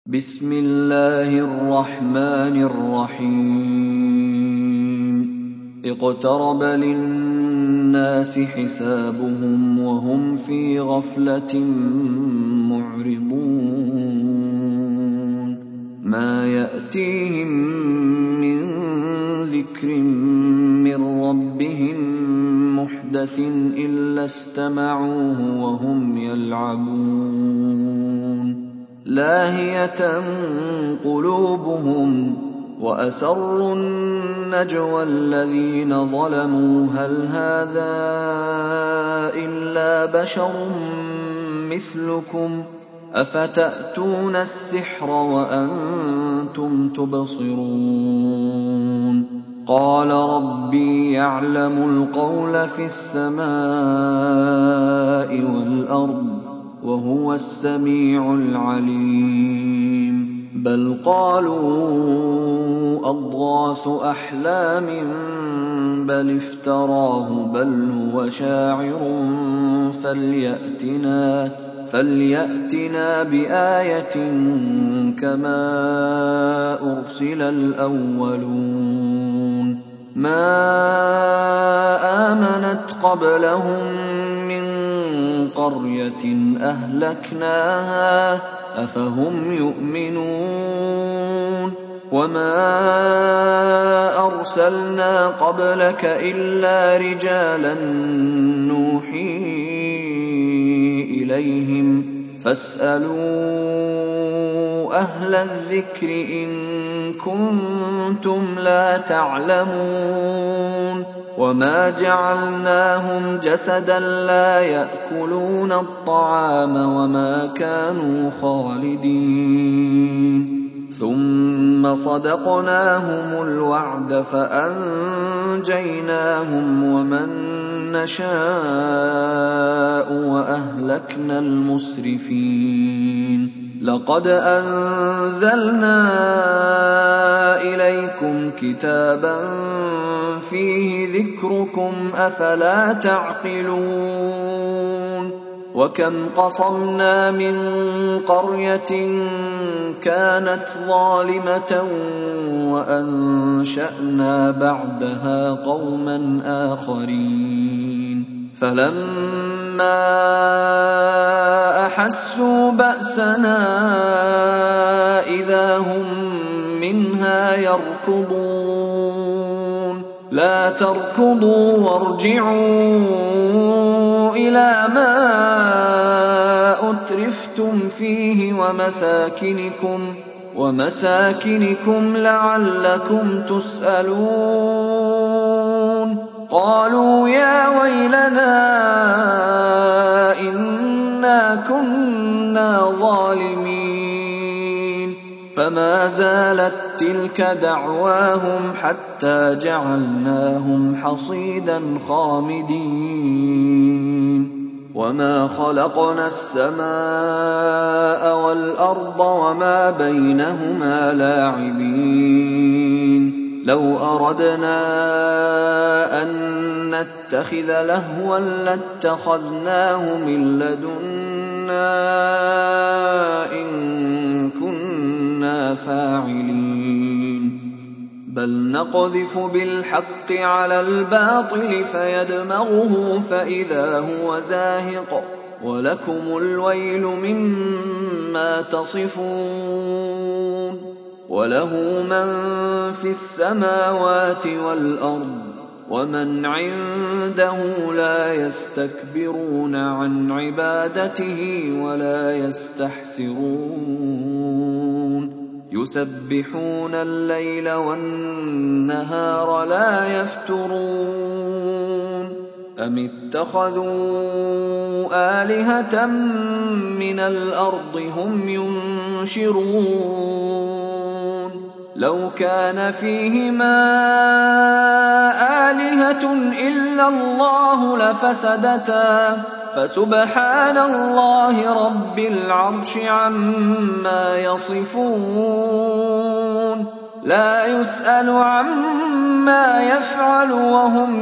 بسم الله الرحمن الرحيم اقترب للناس حسابهم وهم في غفلة معرضون ما يأتيهم من ذكر من ربهم محدث إلا استمعوه وهم يلعبون لاهية قلوبهم وأسروا النجوى الذين ظلموا هل هذا إلا بشر مثلكم أفتأتون السحر وأنتم تبصرون قال ربي يعلم القول في السماء والأرض وهو السميع العليم بل قالوا أضغاث أحلام بل افتراه بل هو شاعر فليأتنا بآية كما أرسل الأولون ما آمنت قبلهم من قرية أهلكناها أفهم يؤمنون وما أرسلنا قبلك إلا رجالا نوحي إليهم فاسألوا أهل الذكر إن كنتم لا تعلمون وما جعلناهم جسدا لا يأكلون الطعام وما كانوا خالدين ثم صدقناهم الوعد فأنجيناهم ومن نشاء وأهلكنا المسرفين لقد أنزلنا إليكم كتابا فيه ذكركم أفلا تعقلون وكم قصمنا من قرية كانت ظالمة وأنشأنا بعدها قوما آخرين فلما أحسوا بأسنا إذا هم منها يركضون لا تركضوا وارجعوا إلى ما أترفتم فيه ومساكنكم لعلكم تسألون قالوا يا ويلنا إنا كنا ظالمين فما زالت تلك دعواهم حتى جعلناهم حصيدا خامدين وما خلقنا السماء والأرض وما بينهما لاعبين لو أردنا أن نتخذ لهوا لاتخذناه من لدنا إن كنا فاعلين بل نقذف بالحق على الباطل فيدمغه فإذا هو زاهق ولكم الويل مما تصفون وله من في السماوات والأرض ومن عنده لا يستكبرون عن عبادته ولا يستحسرون يسبحون الليل والنهار لا يفترون أم اتخذوا آلهة من الأرض هم ينشرون لو كان فيهما آلهة إلا الله لفسدتا فسبحان الله رب العرش عما يصفون لا يسأل عما يفعل وهم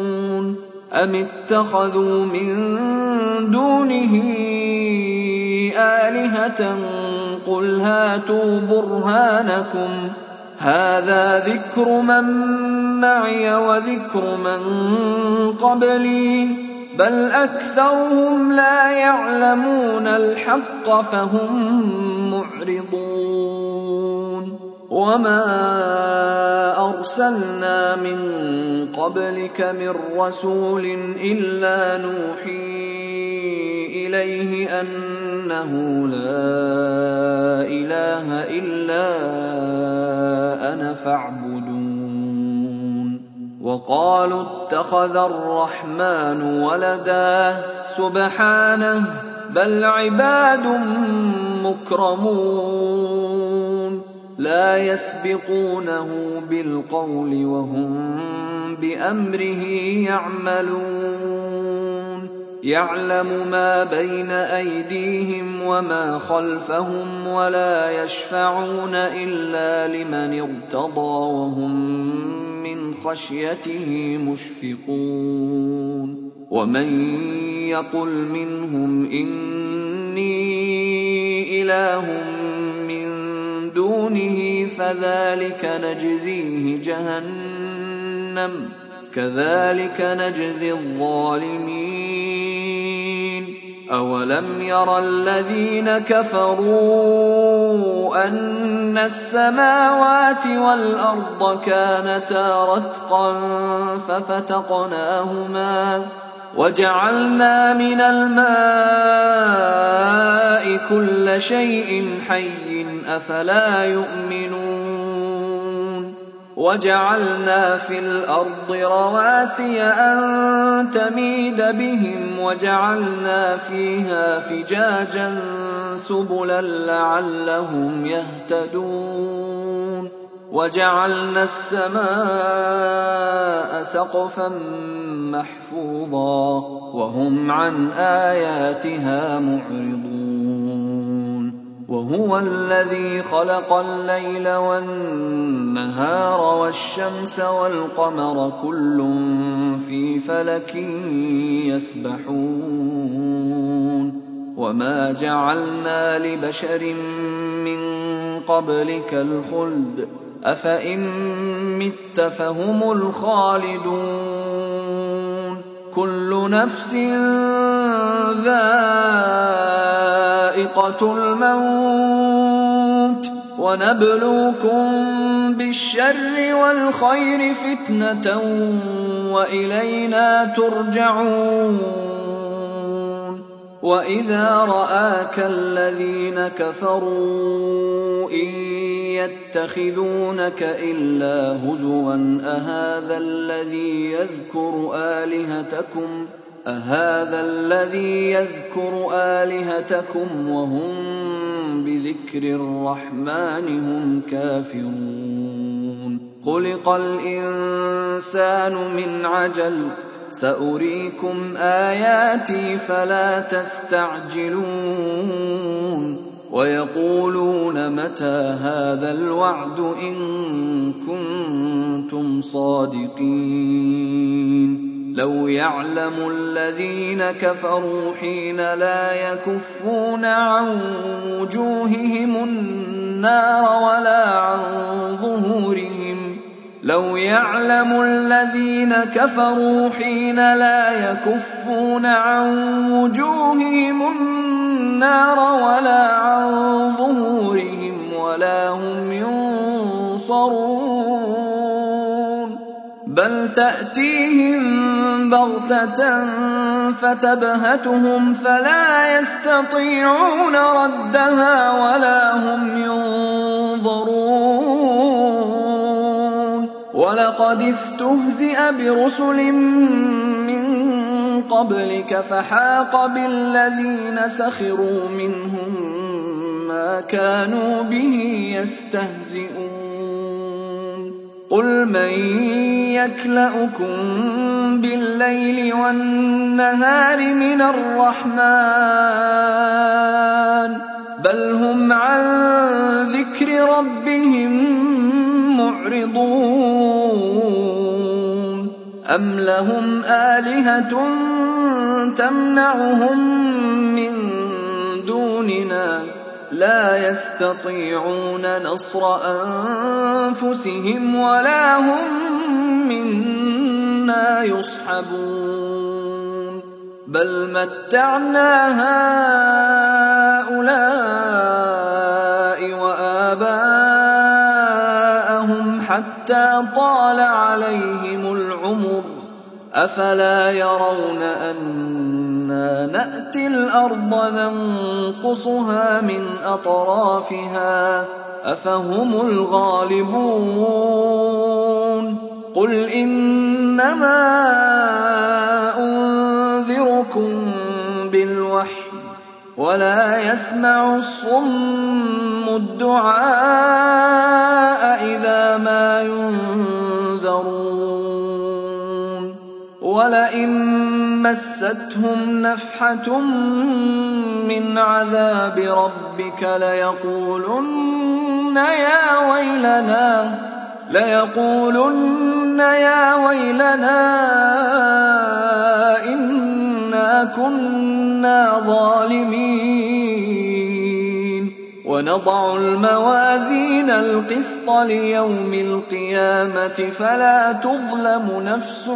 يسألون أم اتخذوا من دونه آلهة قل هاتوا برهانكم هذا ذكر من معي وذكر من قبلي بل أكثرهم لا يعلمون الحق فهم معرضون وما أرسلنا من قبلك من رسول إلا نوحي إليه أنه لا إله إلا أنا فاعبدون وقالوا اتخذ الرحمن ولدا سبحانه بل عباد مكرمون لا يسبقونه بالقول وهم بأمره يعملون يعلم ما بين أيديهم وما خلفهم ولا يشفعون إلا لمن ارتضى وهم من خشيته مشفقون ومن يقل منهم إني إله من دونه فذلك نجزيه جهنم كذلك نجزي الظالمين أولم ير الذين كفروا أن السماوات والأرض كانتا رتقا ففتقناهما وجعلنا من الماء كل شيء حي أفلا يؤمنون وجعلنا في الأرض رواسي أن تميد بهم وجعلنا فيها فجاجا سبلا لعلهم يهتدون وجعلنا السماء سقفا محفوظا وهم عن آياتها معرضون وهو الذي خلق الليل والنهار والشمس والقمر كل في فلك يسبحون وما جعلنا لبشر من قبلك الخلد أفإن مت فهم الخالدون كل نفس ذائقة الموت ونبلوكم بالشر والخير فتنة وإلينا ترجعون وإذا رآك الذين كفروا إن يتخذونك إلا هزوا أهذا الذي يذكر آلهتكم وهم بذكر الرحمن هم كافرون خلق الإنسان من عجل سأريكم آياتي فلا تستعجلون ويقولون متى هذا الوعد إن كنتم صادقين لو يعلم الذين كفروا حين لا يكفون عن وجوههم النار ولا عن ظهورهم لو يعلم الذين كفروا حين لا يكفون عن وجوههم النار ولا عن ظهورهم ولا هم ينصرون بل تأتيهم بغتة فتبهتهم فلا يستطيعون ردها ولا هم ينظرون ولقد استهزئ برسل من قبلك فحاق بالذين سخروا منهم ما كانوا به يستهزئون قل من يكلؤكم بالليل والنهار من الرحمن بل هم عن ذكر ربهم معرضون أم لهم آلهة تمنعهم من دون دوننا لا يستطيعون نصر أنفسهم ولا هم منا يصحبون بل متعنا هؤلاء وآباءهم حتى طال عليهم العمر أفلا يرون أنا نأتي الأرض ننقصها من أطرافها أفهم الغالبون قل إنما أنذركم بالوحي ولا يسمع الصم الدعاء إذا ما ينذرون ولئن مستهم نفحة من عذاب ربك ليقولن يا ويلنا إنا كنا ظالمين ونضع الموازين القسط ليوم القيامة فلا تظلم نفس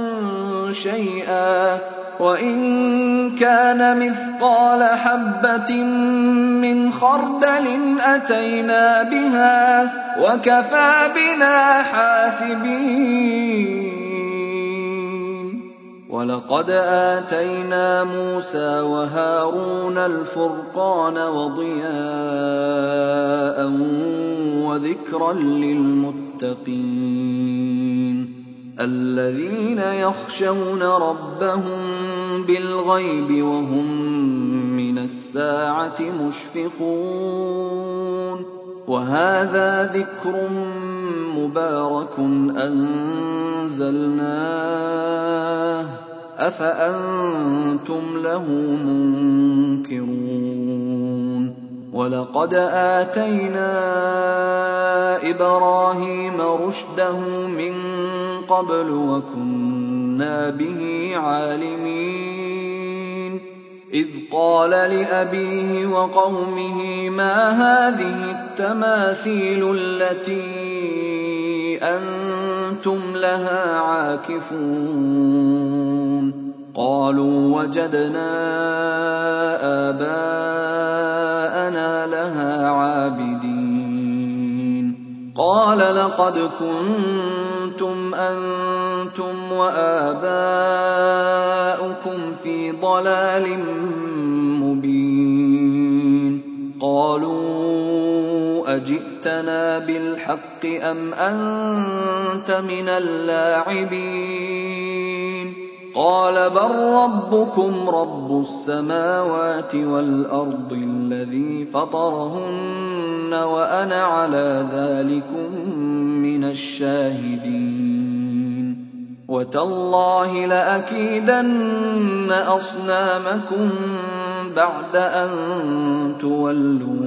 شيئا وإن كان مثقال حبة من خردل أتينا بها وكفى بنا حاسبين ولقد آتينا موسى وهارون الفرقان وضياء وذكرا للمتقين الذين يخشون ربهم بالغيب وهم من الساعة مشفقون وهذا ذكر مبارك أنزلناه أفأنتم له منكرون ولقد آتينا إبراهيم رشده من قبل وكنا به عالمين إذ قال لأبيه وقومه ما هذه التماثيل التي أنتم لها عاكفون قالوا وجدنا آباءنا لها عابدين قال لقد كنتم أنتم وآباؤكم في ضلال مبين قالوا أجئتنا بالحق أم أنت من اللاعبين قال بل ربكم رب السماوات والأرض الذي فطرهن وأنا على ذلكم من الشاهدين وتالله لأكيدن أصنامكم بعد أن تولوا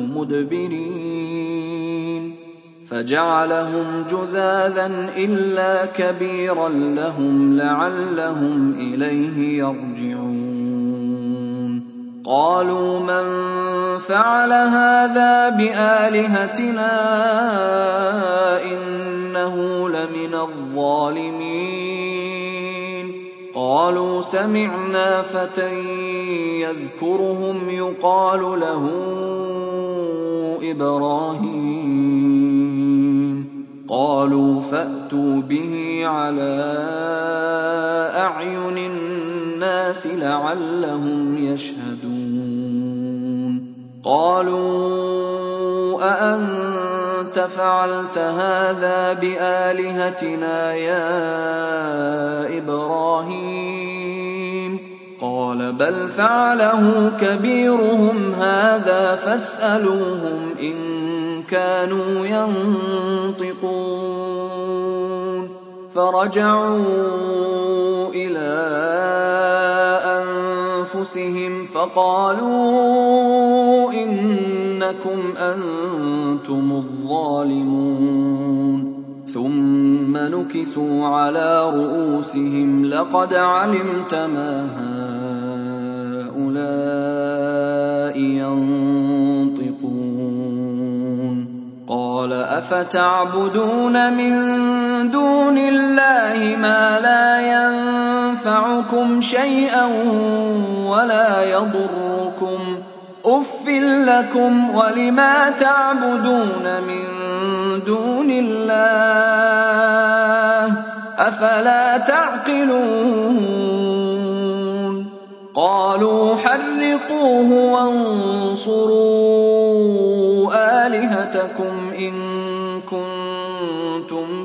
مدبرين فجعلهم جذاذا إلا كبيرا لهم لعلهم إليه يرجعون قالوا من فعل هذا بآلهتنا إنه لمن الظالمين قالوا سمعنا فتى يذكرهم يقال له إبراهيم قالوا فأتوا به على أعين الناس لعلهم يشهدون قالوا أأنت فعلت هذا بآلهتنا يا إبراهيم قال بل فعله كبيرهم هذا فاسألوهم إن كانوا ينطقون فرجعوا إلى أنفسهم فقالوا إنكم أنتم الظالمون ثم نكسوا على رؤوسهم لقد علمت ما هؤلاء ينطقون أفتعبدون من دون الله ما لا ينفعكم شيئا ولا يضركم أف لكم ولما تعبدون من دون الله أفلا تعقلون قالوا حرقوه وانصروا آلهتكم إن كنتم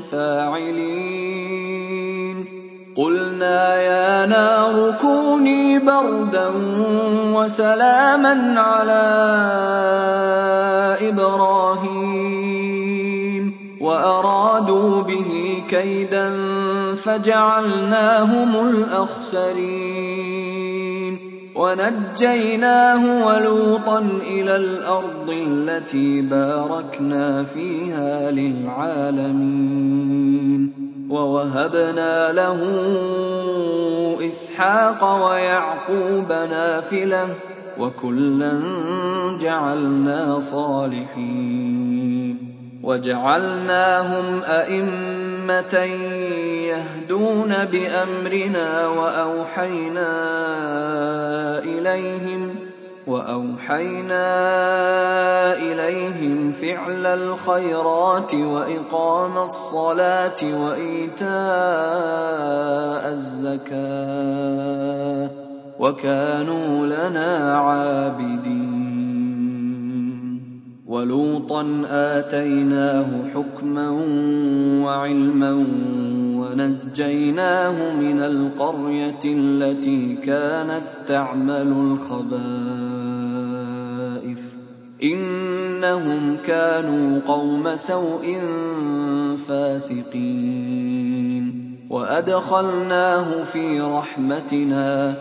فاعلين قلنا يا نار كوني بردا وسلاما على إبراهيم وأرادوا به كيدا فجعلناهم الأخسرين ونجيناه ولوطا إلى الأرض التي باركنا فيها للعالمين ووهبنا له إسحاق ويعقوب نافلة وكلا جعلنا صالحين وجعلناهم أئمة يهدون بأمرنا وأوحينا إليهم فعل الخيرات وإقام الصلاة وإيتاء الزكاة وكانوا لنا عابدين ولوطا آتيناه حكما وعلما ونجيناه من القرية التي كانت تعمل الخبائث إنهم كانوا قوم سوء فاسقين وأدخلناه في رحمتنا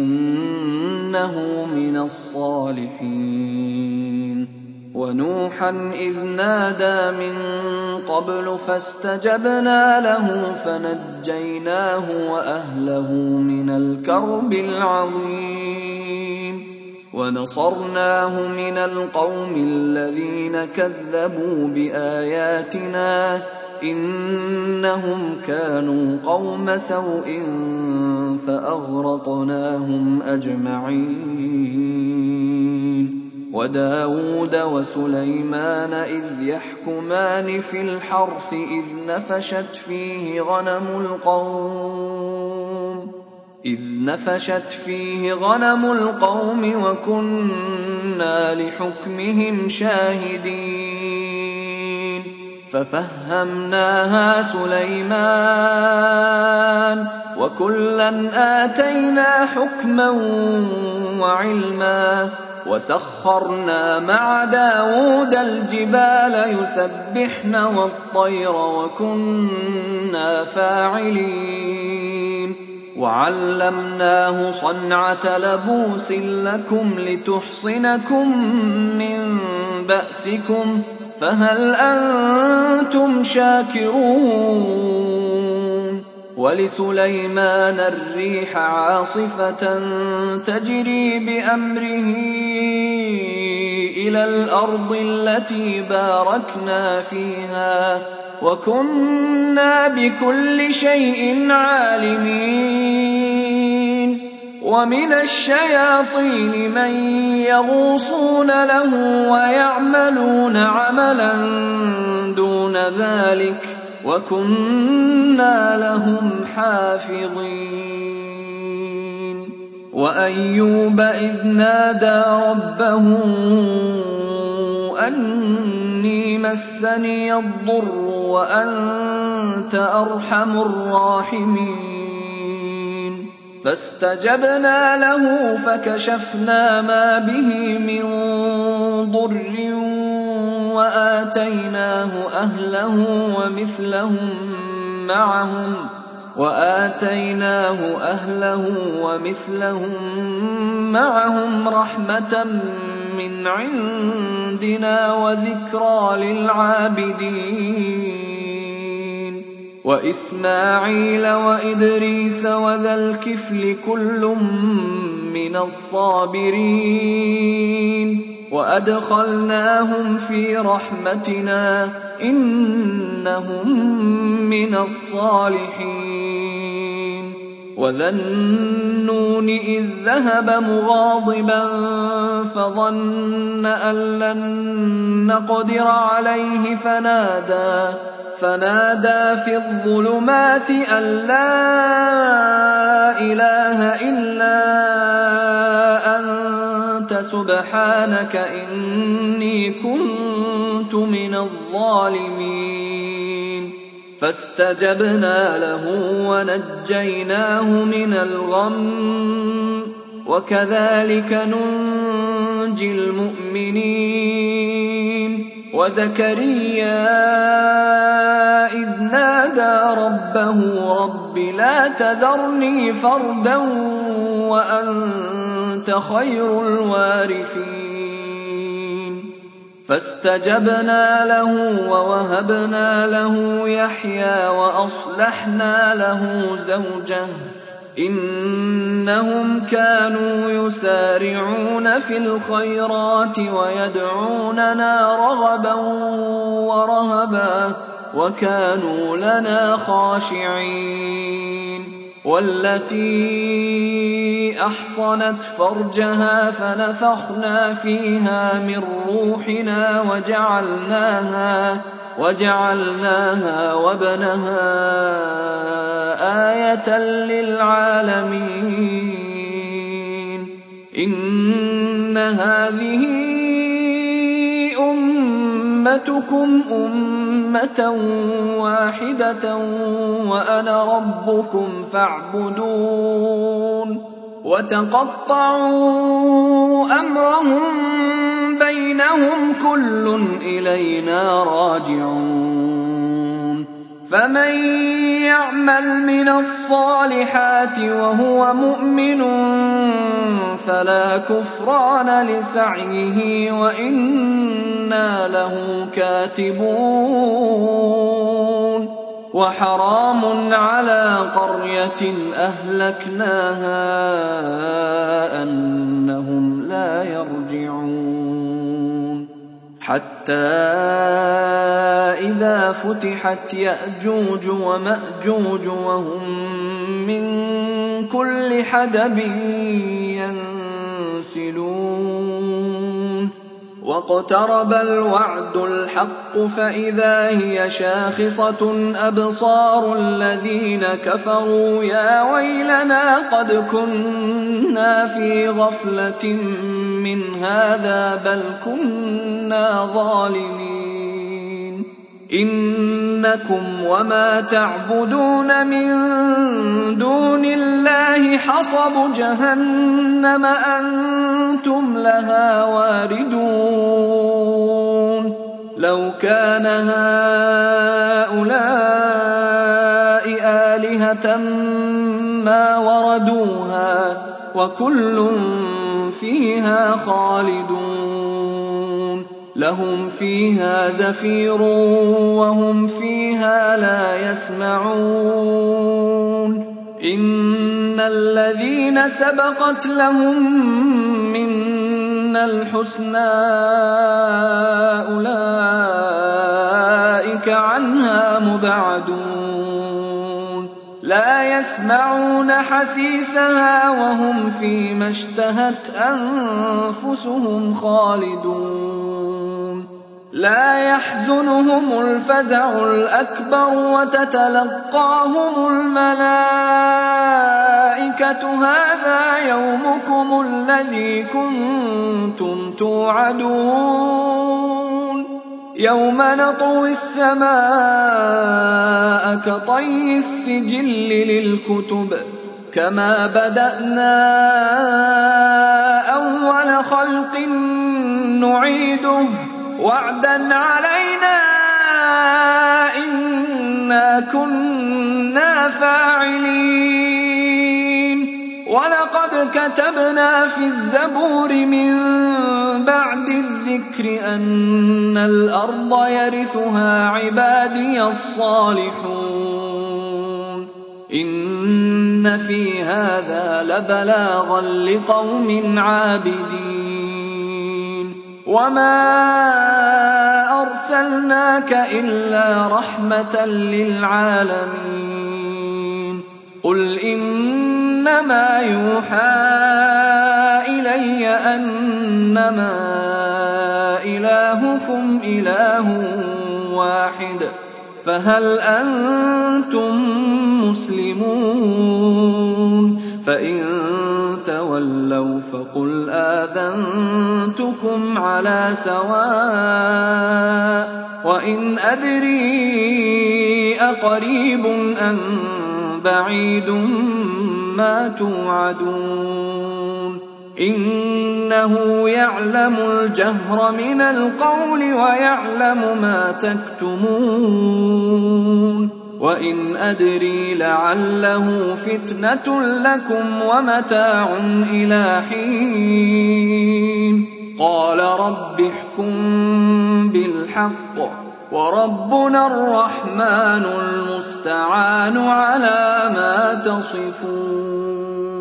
إنه من الصالحين ونوحا إذ نادى من قبل فاستجبنا له فنجيناه وأهله من الكرب العظيم ونصرناه من القوم الذين كذبوا بآياتنا إنهم كانوا قوم سوء فأغرقناهم أجمعين وداود وسليمان إذ يحكمان في الحرث إذ نفشت فيه غنم القوم وكنا لحكمهم شاهدين ففهمناها سليمان وكلا آتينا حكما وعلما وسخرنا مع داود الجبال يسبحن والطير وكنا فاعلين وعلمناه صنعة لبوس لكم لتحصنكم من بأسكم فهل أنتم شاكرون ولسليمان الريح عاصفة تجري بأمره إلى الأرض التي باركنا فيها وكنا بكل شيء عالمين ومن الشياطين من يغوصون له ويعملون عملا دون ذلك وكنا لهم حافظين وأيوب إذ نادى ربه أني مسني الضر وأنت أرحم الراحمين فاستجبنا له فكشفنا ما به من ضر وآتيناه أهله ومثلهم معهم رحمة من عندنا وذكرى للعابدين وإسماعيل وإدريس وذا الكفل كل من الصابرين وأدخلناهم في رحمتنا إنهم من الصالحين. وذا النون إذ ذهب مغاضبا فظن أن لن نقدر عليه فنادى في الظلمات أن لا إله إلا أنت سبحانك إني كنت من الظالمين. فاستجبنا له ونجيناه من الغم وكذلك ننجي المؤمنين. وزكريا إذ نادى ربه رب لا تذرني فردا وأنت خير الوارثين. فاستجبنا له ووهبنا له يحيى وأصلحنا له زوجه إنهم كانوا يسارعون في الخيرات ويدعوننا رغبا ورهبا وكانوا لنا خاشعين. والتي أحصنت فرجها فنفخنا فيها من روحنا وجعلناها وابنها آية للعالمين. إن هذه أمتكم أمة واحدة وأنا ربكم فاعبدون. وتقطعوا أمرهم بينهم كل إلينا راجعون. فمن يعمل من الصالحات وهو مؤمن فلا كفران لسعيه وإنا له كاتبون. وحرام على قرية أهلكناها أنهم لا يرجعون. حتى إذا فتحت يأجوج ومأجوج وهم من كل حدب ينسلون. واقترب الوعد الحق فإذا هي شاخصة أبصار الذين كفروا يا ويلنا قد كنا في غفلة من هذا بل كنا ظالمين. إنكم وما تعبدون من دون الله حصب جهنم أنتم لها واردون. لو كان هؤلاء آلهة ما وردوها وكل فيها خالدون. لهم فيها زفير وهم فيها لا يسمعون. إن الذين سبقت لهم منا الحسنى أولئك عنها مبعدون. لا يسمعون حسيسها وهم فيما اشتهت أنفسهم خالدون. لا يحزنهم الفزع الأكبر وتتلقاهم الملائكة هذا يومكم الذي كنتم توعدون. يوم نطوي السماء كطي السجل للكتب كما بدأنا أول خلق نعيده وعدا علينا إنا كنا فاعلين. ولقد كتبنا في الزبور من بعد الذكر أن الأرض يرثها عبادي الصالحون. إن في هذا لبلاغا لقوم عابدين. وما أرسلناك إلا رحمة للعالمين قل إنما يوحى إلي أنما إلهكم إله واحد فهل أنتم مسلمون فإن تولوا فقل آذنتكم على سواء وإن أدري أقريب أم بعيد ما توعدون إنه يعلم الجهر من القول ويعلم ما تكتمون وإن أدري لعله فتنة لكم ومتاع إلى حين قال رب احكم بالحق وربنا الرحمن المستعان على ما تصفون.